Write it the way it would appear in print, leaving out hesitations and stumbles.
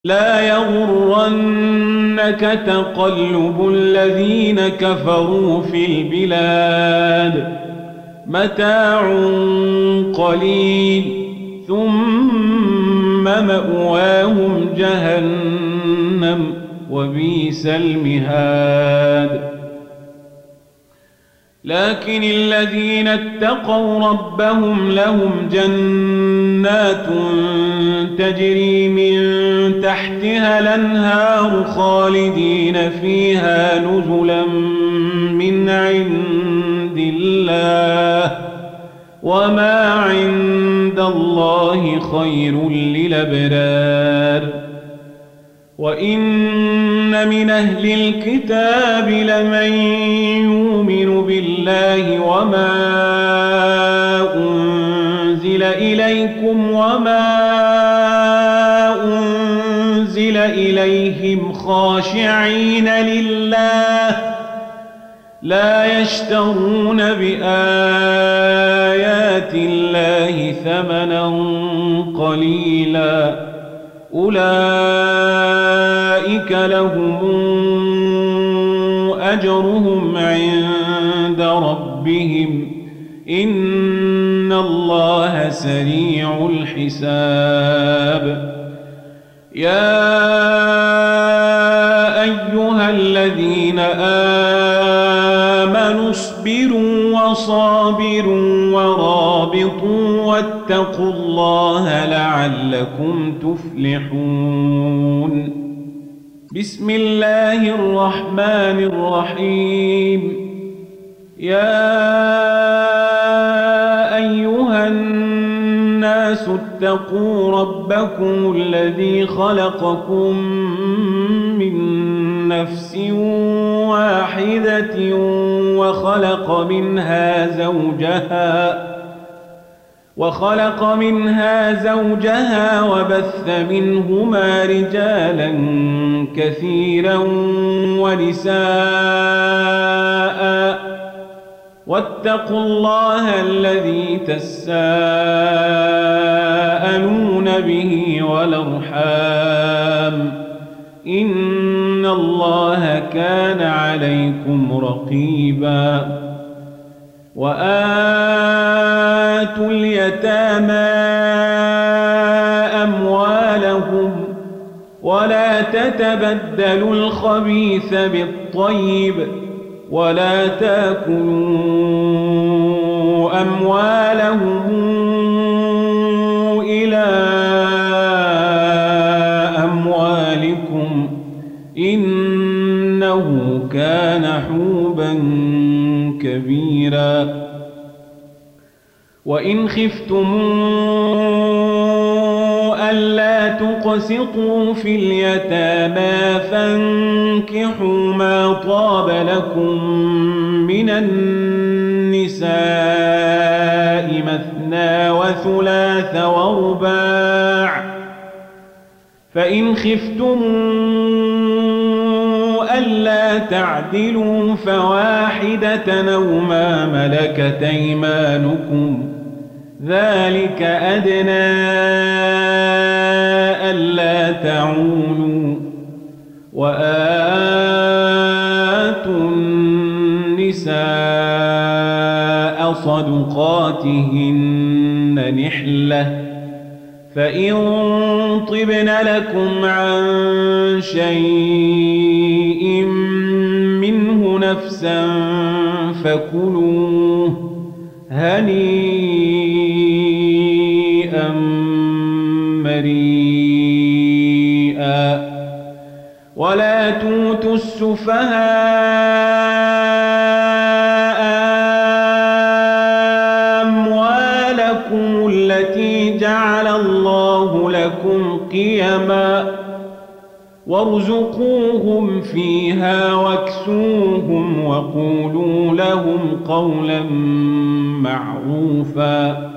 لا يغرنك تقلب الذين كفروا في البلاد متاع قليل ثم مأواهم جهنم وبئس المهاد. لكن الذين اتقوا ربهم لهم جنات تجري من تحتها الأنهار خالدين فيها نزلا من عند الله وما عند الله خير للأبرار. وإن من أهل الكتاب لمن يؤمن بالله وما أنزل إليكم وما أنزل إليهم خاشعين لله لا يشترون بآيات الله ثمنا قليلا أولئك لهم أجرهم عند ربهم إن الله سريع الحساب. يا أيها الذين آمنوا اصبروا وصابروا ورابطوا واتقوا الله لعلكم تفلحون. بسم الله الرحمن الرحيم. يا أيها الناس اتقوا ربكم الذي خلقكم من نفس واحدة وخلق منها زوجها وبث منهما رجالا كثيرا ونساء واتقوا الله الذي تساءلون به والأرحام إن الله كان عليكم رقيبا. وآتوا اليتامى أموالهم ولا تتبدلوا الخبيث بالطيب ولا تأكلوا أموالهم إلى أموالكم إنه كان حوبا كبيرا. وإن خفتم ألا تقسطوا في اليتامى فانكحوا ما طاب لكم من النساء مثنى وثلاث ورباع فإن خفتم ألا تعدلوا فواحدة أو ما ملكت أيمانكم ذلك أدنى ألا تعولوا. وآتوا النساء صدقاتهن نحلة فإن طبن لكم عن شيء منه نفسا فكلوه هنيئا مريئا. ولا توتوا السفهاء أموالكم التي جعل الله لكم قيما وارزقوهم فيها واكسوهم وقولوا لهم قولا معروفا.